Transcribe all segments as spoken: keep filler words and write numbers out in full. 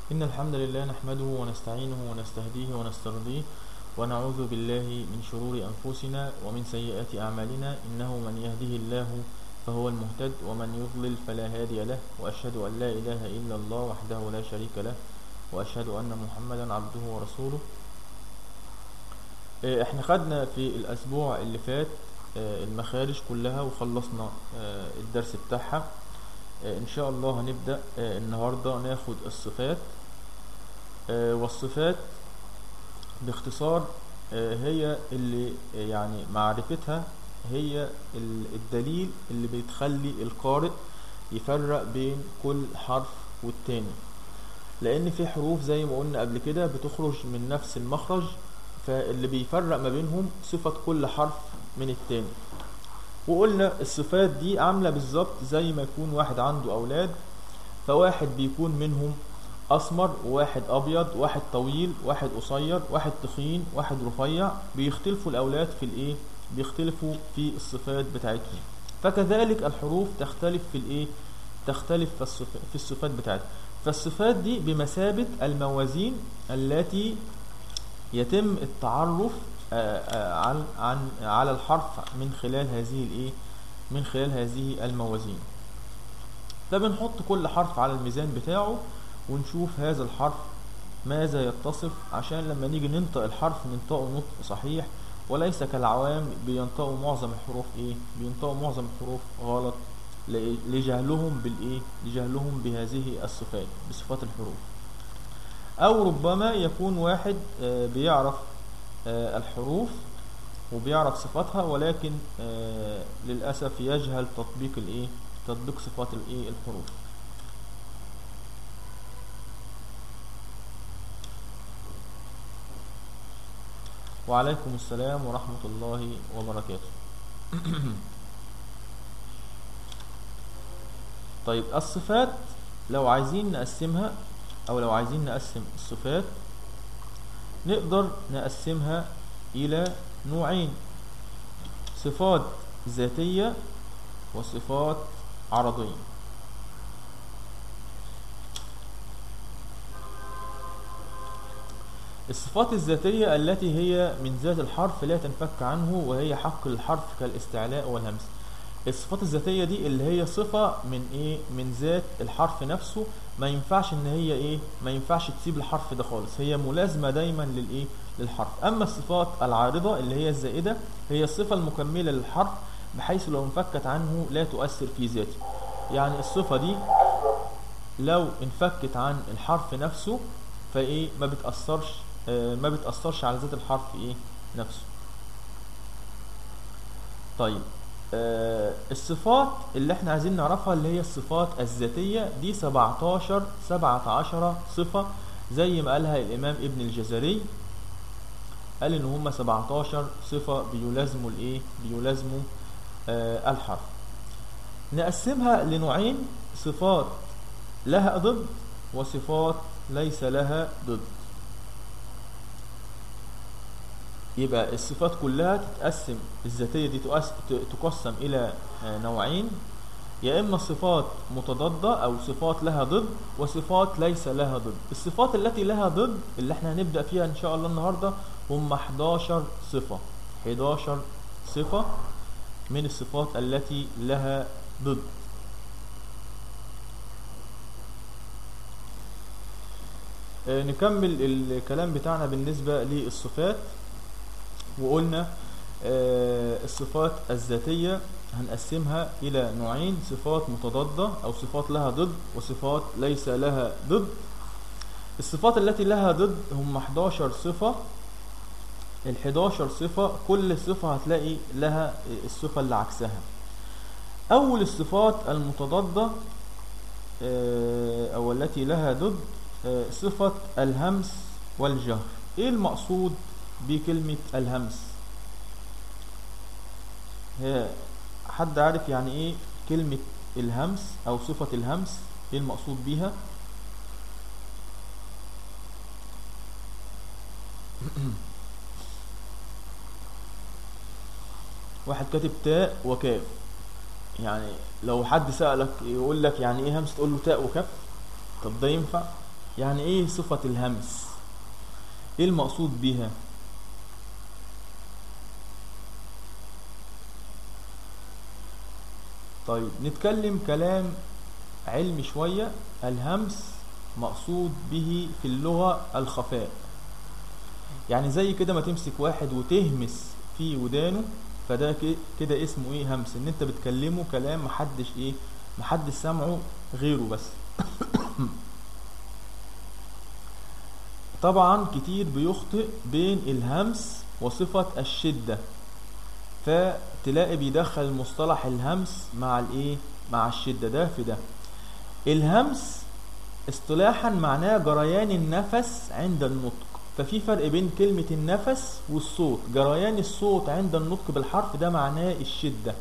إن الحمد لله نحمده ونستعينه ونستهديه ونسترضيه ونعوذ بالله من شرور أنفسنا ومن سيئات أعمالنا. إنه من يهده الله فهو المهتد ومن يضلل فلا هادي له، وأشهد أن لا إله إلا الله وحده لا شريك له، وأشهد أن محمدا عبده ورسوله. آه، احنا خدنا في الأسبوع اللي فات آه، المخارج كلها وخلصنا آه، الدرس بتاعها. آه، إن شاء الله هنبدأ آه، النهاردة ناخد الصفات. آه، والصفات باختصار آه، هي اللي آه، يعني معرفتها هي ال- الدليل اللي بتخلي القارئ يفرق بين كل حرف والتاني، لأن في حروف زي ما قلنا قبل كده بتخرج من نفس المخرج، فاللي بيفرق ما بينهم صفة كل حرف من التاني. وقلنا الصفات دي عاملة بالظبط زي ما يكون واحد عنده أولاد، فواحد بيكون منهم اسمر، وواحد ابيض، واحد طويل، واحد قصير، واحد تخين، واحد رفيع. بيختلفوا الاولاد في الايه؟ بيختلفوا في الصفات بتاعتهم. فكذلك الحروف تختلف في الايه؟ تختلف في الصفات في الصفات بتاعتها. فالصفات دي بمثابة الموازين التي يتم التعرف آه، آه، عن عن على الحرف من خلال هذه الايه؟ من خلال هذه الموازين. فبنحط كل حرف على الميزان بتاعه ونشوف هذا الحرف ماذا يتصف، عشان لما نيجي ننطق الحرف ننطقه نطق صحيح، وليس كالعوام بينطقوا معظم الحروف ايه؟ بينطقوا معظم الحروف غلط ل- لجهلهم بالايه؟ لجهلهم بهذه الصفات، بصفات الحروف. او ربما يكون واحد آه، بيعرف آه، الحروف وبيعرف صفاتها، ولكن آه، للأسف يجهل تطبيق الايه؟ تطبيق صفات الايه؟ الحروف. وعليكم السلام ورحمة الله وبركاته. طيب الصفات لو عايزين نقسمها، أو لو عايزين نقسم الصفات، نقدر نقسمها إلى نوعين: صفات ذاتية وصفات عرضية. الصفات الذاتية التي هي من ذات الحرف لا تنفك عنه، وهي حق الحرف كالاستعلاء والهمس. الصفات الذاتية دي اللي هي صفة من ايه؟ من ذات الحرف نفسه، ما ينفعش ان هي ايه؟ ما ينفعش تسيب الحرف ده خالص، هي ملازمة دايما للايه؟ للحرف. اما الصفات العارضة اللي هي الزائدة، هي الصفة المكملة للحرف، بحيث لو انفكت عنه لا تؤثر في ذاته. يعني الصفة دي لو انفكت عن الحرف نفسه فايه؟ ما بتأثرش آه ما بتأثرش على ذات الحرف ايه؟ نفسه. طيب آه الصفات اللي احنا عايزين نعرفها اللي هي الصفات الذاتية دي سبعتاشر سبعة عشر صفة، زي ما قالها الإمام ابن الجزري، قال إن هم سبعتاشر صفة بيلازموا الإيه؟ بيلازموا آه الحرف. نقسمها لنوعين: صفات لها ضد وصفات ليس لها ضد. يبقى الصفات كلها تتقسم، الذاتية دي تقس- تقسم إلى آه، نوعين: يا إما صفات متضادة أو صفات لها ضد، وصفات ليس لها ضد. الصفات التي لها ضد اللي احنا هنبدأ فيها إن شاء الله النهاردة هم حداشر صفة. حداشر صفة من الصفات التي لها ضد. آه، نكمل الكلام بتاعنا بالنسبة للصفات. وقلنا آه، الصفات الذاتية هنقسمها إلى نوعين: صفات متضادة أو صفات لها ضد، وصفات ليس لها ضد. الصفات التي لها ضد هم حداشر صفة. ال حداشر صفة كل صفة هتلاقي لها الصفة اللي عكسها. أول الصفات المتضادة آه، أو التي لها ضد آه، صفة الهمس والجهر. إيه المقصود بكلمة الهمس؟ هي حد عارف يعني ايه كلمة الهمس او صفة الهمس؟ ايه المقصود بيها؟ واحد كاتب تاء وكاف. يعني لو حد سألك يقول لك يعني ايه همس، تقول له تاء وكاف؟ طب ده ينفع؟ يعني ايه صفة الهمس؟ ايه المقصود بها؟ طيب نتكلم كلام علمي شوية. الهمس مقصود به في اللغة الخفاء. يعني زي كده ما تمسك واحد وتهمس في ودانه، فده كده اسمه ايه؟ همس. ان انت بتكلمه كلام محدش ايه، محدش سمعه غيره بس. طبعا كتير بيخطئ بين الهمس وصفة الشدة، فتلاقي بيدخل المصطلح الهمس مع الايه، مع الشدة، ده في ده. الهمس اصطلاحا معناه جريان النفس عند النطق. ففي فرق بين كلمة النفس والصوت. جريان الصوت عند النطق بالحرف ده معناه الشدة.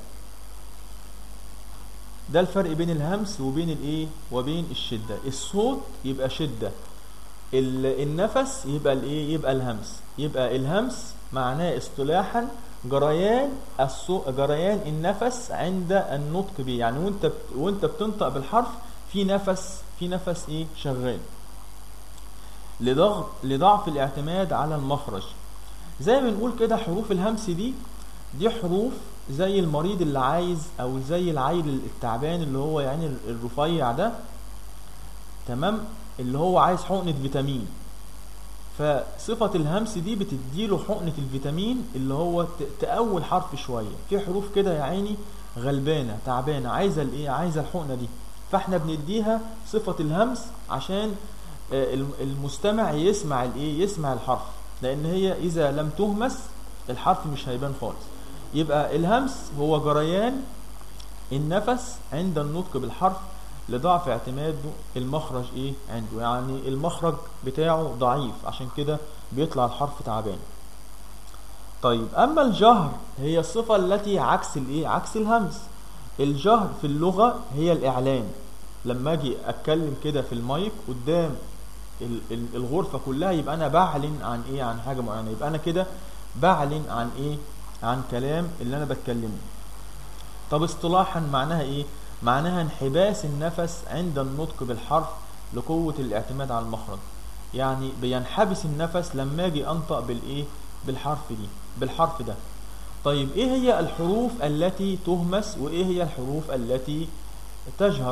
ده الفرق بين الهمس وبين الايه، وبين الشدة. الصوت يبقى شدة، النفس يبقى الايه، يبقى الهمس. يبقى الهمس معناه اصطلاحا جريان الصوت، جريان النفس عند النطق به. يعني وانت وانت بتنطق بالحرف في نفس، في نفس ايه، شغال. لضغط لضعف الاعتماد على المخرج. زي ما بنقول كده حروف الهمس دي دي حروف زي المريض اللي عايز، او زي العيل التعبان اللي هو يعني الرفيع ده، تمام، اللي هو عايز حقنة فيتامين. فصفة الهمس دي بتديله حقنة الفيتامين اللي هو تقوي الحرف شوية. في حروف كده يا عيني غلبانة تعبانة عايزة الايه، عايزة الحقنة دي، فاحنا بنديها صفة الهمس عشان المستمع يسمع الايه، يسمع الحرف. لان هي اذا لم تهمس الحرف مش هيبان خالص. يبقى الهمس هو جريان النفس عند النطق بالحرف لضعف اعتماده المخرج ايه عنده. يعني المخرج بتاعه ضعيف، عشان كده بيطلع الحرف تعبان. طيب اما الجهر هي الصفة التي عكس الايه، عكس الهمس. الجهر في اللغة هي الاعلان. لما اجي اتكلم كده في المايك قدام الغرفة كلها، يبقى انا بعلن عن ايه، عن حاجة معينة. يبقى انا كده بعلن عن ايه، عن كلام اللي انا بتكلمه. طب اصطلاحا معناها ايه؟ معناها انحباس النفس عند النطق بالحرف لقوة الاعتماد على المخرج. يعني بينحبس النفس لما اجي انطق بالايه، بالحرف دي، بالحرف ده. طيب ايه هي الحروف التي تهمس وايه هي الحروف التي تجهر؟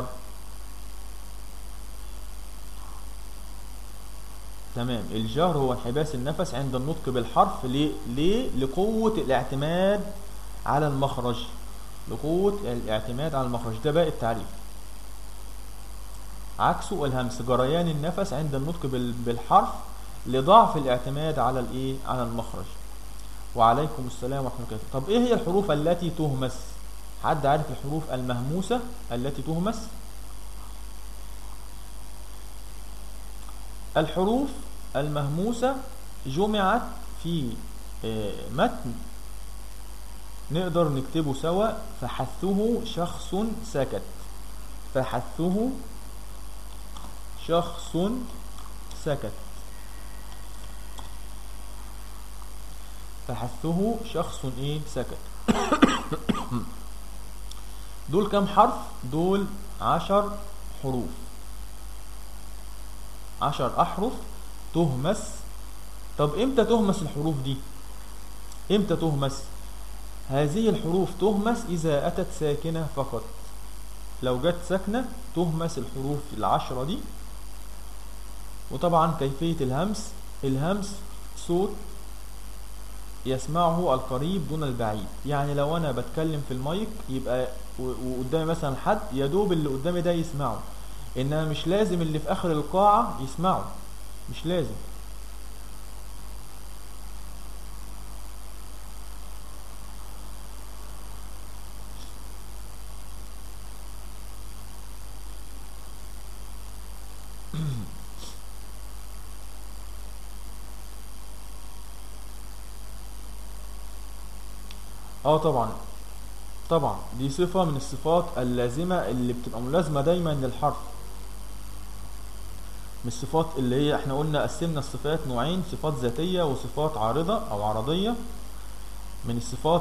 تمام. الجهر هو انحباس النفس عند النطق بالحرف. ليه؟ ليه؟ لقوة الاعتماد على المخرج، لقوة الاعتماد على المخرج. ده بقى التعريف. عكسه الهمس، جريان النفس عند النطق بالحرف لضعف الاعتماد على الايه، على المخرج. وعليكم السلام ورحمة الله وبركاته. طب ايه هي الحروف التي تهمس؟ حد عارف الحروف المهموسة التي تهمس؟ الحروف المهموسة جمعت في متن نقدر نكتبه سوا. فحثه شخص سكت. فحثه شخص سكت. فحثه شخص ايه، سكت. دول كم حرف؟ دول عشر حروف. عشر احرف تهمس. طب امتى تهمس الحروف دي؟ امتى تهمس؟ هذه الحروف تهمس اذا اتت ساكنة فقط. لو جت ساكنة تهمس الحروف العشرة دي. وطبعا كيفية الهمس، الهمس صوت يسمعه القريب دون البعيد. يعني لو انا بتكلم في المايك يبقى وقدامي مثلا حد، يدوب اللي قدامي ده يسمعه، انما مش لازم اللي في اخر القاعة يسمعه، مش لازم. اه طبعا، طبعا دي صفة من الصفات اللازمة اللي بتبقى ملازمة دايما للحرف. من الصفات اللي هي احنا قلنا قسمنا الصفات نوعين، صفات ذاتية وصفات عارضة او عرضية. من الصفات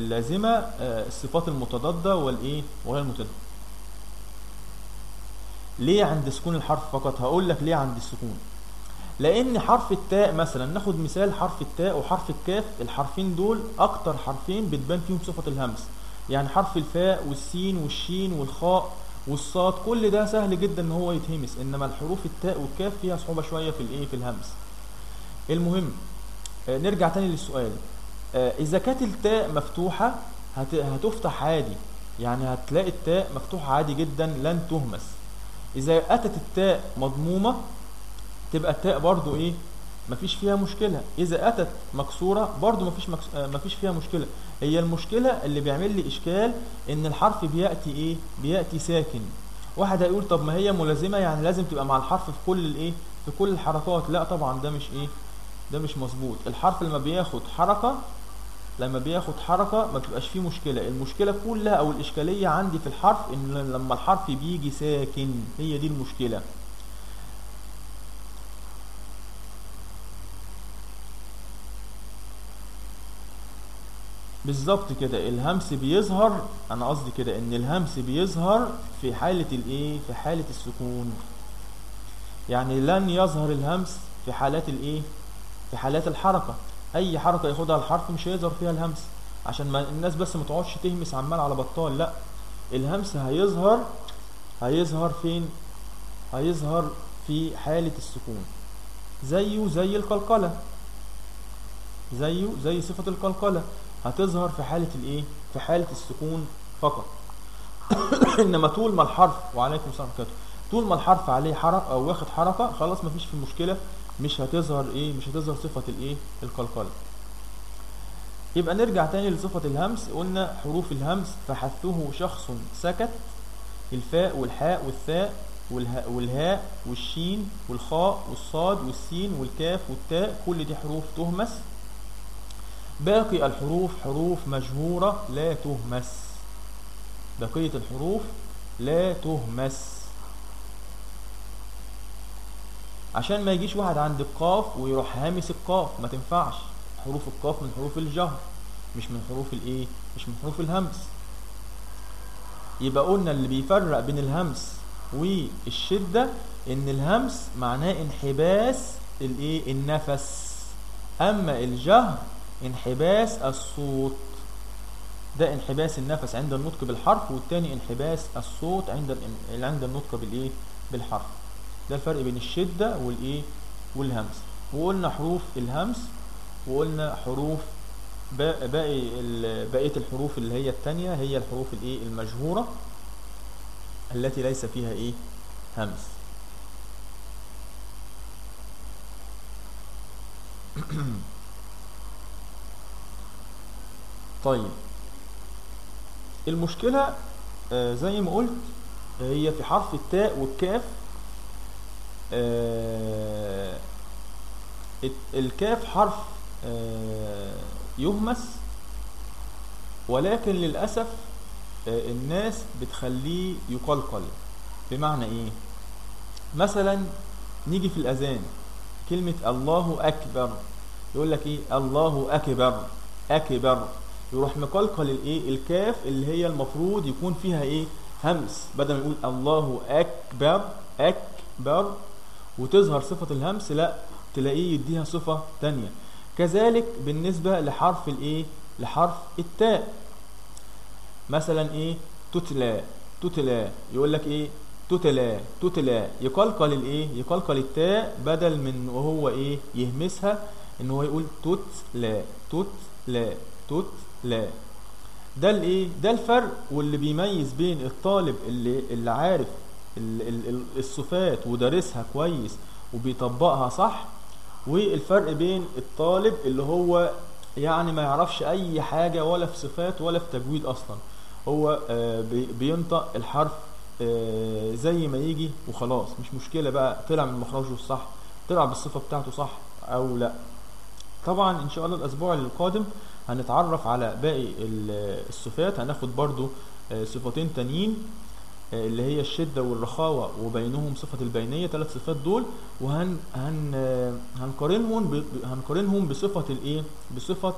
اللازمة الصفات المتضادة والايه، وغير المتضادة. ليه عند سكون الحرف فقط؟ هقول لك ليه عند السكون. لان حرف التاء مثلا، ناخد مثال حرف التاء وحرف الكاف، الحرفين دول اكتر حرفين بتبان فيهم صفة الهمس. يعني حرف الفاء والسين والشين والخاء والصاد كل ده سهل جدا ان هو يتهمس، انما الحروف التاء والكاف فيها صعوبة شوية في الايه، في الهمس. المهم آه نرجع تاني للسؤال. آه اذا كانت التاء مفتوحة هت... هتفتح عادي، يعني هتلاقي التاء مفتوحة عادي جدا لن تهمس. اذا اتت التاء مضمومة تبقى التاء برضو ايه، مفيش فيها مشكلة. اذا اتت مكسورة برضو مفيش مكس... آه مفيش فيها مشكلة. هي المشكلة اللي بيعمل لي اشكال ان الحرف بيأتي ايه، بيأتي ساكن. واحد هيقول طب ما هي ملازمة، يعني لازم تبقى مع الحرف في كل الايه، في كل الحركات. لا طبعا ده مش ايه، ده مش مظبوط. الحرف لما بياخد حركة، لما بياخد حركة ما بتبقاش فيه مشكلة. المشكلة كلها او الاشكالية عندي في الحرف ان لما الحرف بيجي ساكن، هي دي المشكلة. بالظبط كده، الهمس بيظهر، انا قصدي كده ان الهمس بيظهر في حالة الايه، في حالة السكون. يعني لن يظهر الهمس في حالات الايه، في حالات الحركة. اي حركة ياخدها الحرف مش هيظهر فيها الهمس، عشان ما الناس بس ما تقعدش تهمس عمال على بطال. لا، الهمس هيظهر، هيظهر فين؟ هيظهر في حالة السكون، زيه زي القلقلة، زيه زي صفة القلقلة، هتظهر في حالة الايه، في حالة السكون فقط. انما طول ما الحرف، وعليكم السلام ورحمة الله، طول ما الحرف عليه حركة او واخد حركة خلاص مفيش في مشكلة، مش هتظهر ايه، مش هتظهر صفة الايه، القلقلة. يبقى نرجع تاني لصفة الهمس. قلنا حروف الهمس: فحثه شخص سكت، الفاء والحاء والثاء والهاء, والهاء والشين والخاء والصاد والسين والكاف والتاء، كل دي حروف تهمس. باقي الحروف حروف مجهورة لا تهمس، بقية الحروف لا تهمس. عشان ما يجيش واحد عند القاف ويروح هامس القاف، ما تنفعش. حروف القاف من حروف الجهر، مش من حروف الايه، مش من حروف الهمس. يبقى قلنا اللي بيفرق بين الهمس والشدة ان الهمس معناه انحباس الايه، النفس، اما الجهر انحباس الصوت. ده انحباس النفس عند النطق بالحرف، والتاني انحباس الصوت عند عند النطق بالايه، بالحرف. ده الفرق بين الشدة والايه، والهمس. وقلنا حروف الهمس، وقلنا حروف باقي بقية الحروف اللي هي التانية هي الحروف الايه، المجهورة التي ليس فيها ايه، همس. طيب المشكلة آه زي ما قلت هي في حرف التاء والكاف. آه الكاف حرف آه يهمس، ولكن للأسف آه الناس بتخليه يقلقل. بمعنى ايه؟ مثلا نيجي في الأذان كلمة الله أكبر، يقول لك ايه، الله أكبر، أكبر، يروح مقلقل الايه، الكاف اللي هي المفروض يكون فيها ايه، همس، بدل ما يقول الله أكبر أكبر وتظهر صفة الهمس، لا تلاقيه يديها صفة تانية. كذلك بالنسبة لحرف الايه، لحرف التاء. مثلا ايه، تتلى، تتلى، يقول لك ايه، تتلى، تتلى، يقلقل الايه، يقلقل التاء، بدل من وهو ايه، يهمسها، ان هو يقول تتلى، تتلى، تتلى. ده الايه، ده الفرق، واللي بيميز بين الطالب اللي اللي عارف الصفات ودارسها كويس وبيطبقها صح، والفرق بين الطالب اللي هو يعني ما يعرفش اي حاجة ولا في صفات ولا في تجويد اصلا، هو بينطق الحرف زي ما يجي وخلاص، مش مشكلة بقى طلع من مخرجه الصح، طلع بالصفة بتاعته صح او لا. طبعا ان شاء الله الاسبوع القادم هنتعرف على باقي الصفات، هناخد برضو صفتين تانيين اللي هي الشدة والرخاوة وبينهم صفة البينية، ثلاث صفات دول، وهن هن هنقارنهم هنقارنهم بصفة الايه، بصفة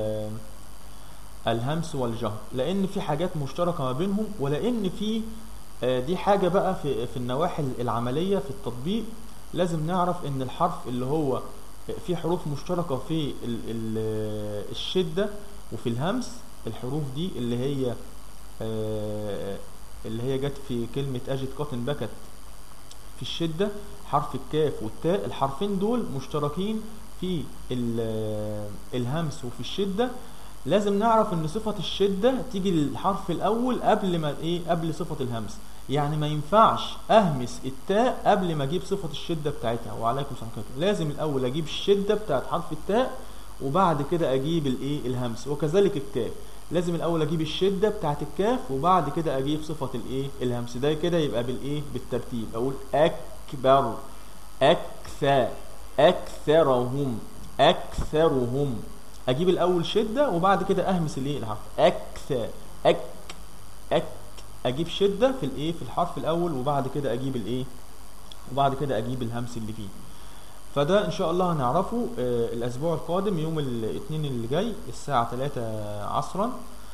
الهمس والجهر، لان في حاجات مشتركة ما بينهم، ولان في آه، دي حاجة بقى في في النواحي العملية في التطبيق. لازم نعرف ان الحرف اللي هو في حروف مشتركة في ال ال الشدة وفي الهمس. الحروف دي اللي هي آه، اللي هي جت في كلمة أجد قاتن بكت في الشدة، حرف الكاف والتاء، الحرفين دول مشتركين في ال- الهمس وفي الشدة. لازم نعرف ان صفة الشدة تيجي للحرف الاول قبل ما ايه قبل صفة الهمس. يعني ما ينفعش اهمس التاء قبل ما اجيب صفة الشدة بتاعتها. وعليكم السلام عليكم. لازم الاول اجيب الشدة بتاعت حرف التاء وبعد كده اجيب الايه الهمس. وكذلك الكاف، لازم الاول اجيب الشدة بتاعت الكاف وبعد كده اجيب صفة الايه الهمس. ده كده يبقى بالايه بالترتيب. اقول اكبر، اكثر، اكثرهم، اكثرهم. اجيب الاول شده وبعد كده اهمس الايه الحرف اكثر، اك، اك. اجيب شده في الايه في الحرف الاول وبعد كده اجيب الايه وبعد كده اجيب الهمس اللي فيه. فده ان شاء الله هنعرفه آه، الاسبوع القادم يوم الاثنين اللي جاي الساعه ثلاثة عصرا.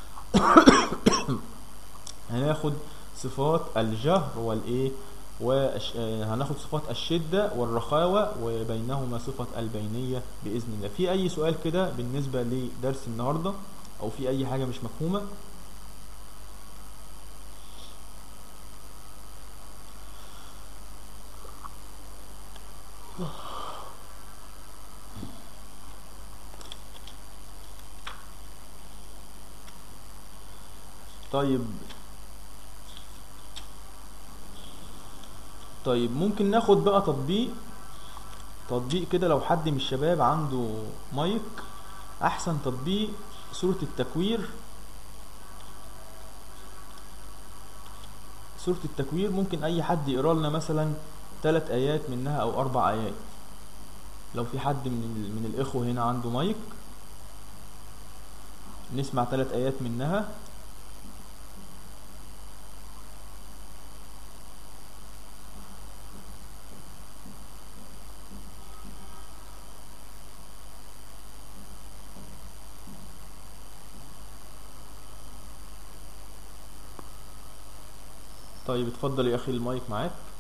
هناخد صفات الجهر والايه وهناخد صفات الشدة والرخاوة وبينهما صفة البينية بإذن الله. في أي سؤال كده بالنسبة لدرس النهاردة أو في أي حاجة مش مفهومة؟ طيب طيب ممكن ناخد بقى تطبيق تطبيق كده لو حد من الشباب عنده مايك. أحسن تطبيق سورة التكوير. سورة التكوير ممكن أي حد يقرأ لنا مثلا ثلاث آيات منها أو أربع آيات. لو في حد من ال- من الإخوة هنا عنده مايك نسمع ثلاث آيات منها. طيب اتفضل يا أخي المايك معاك.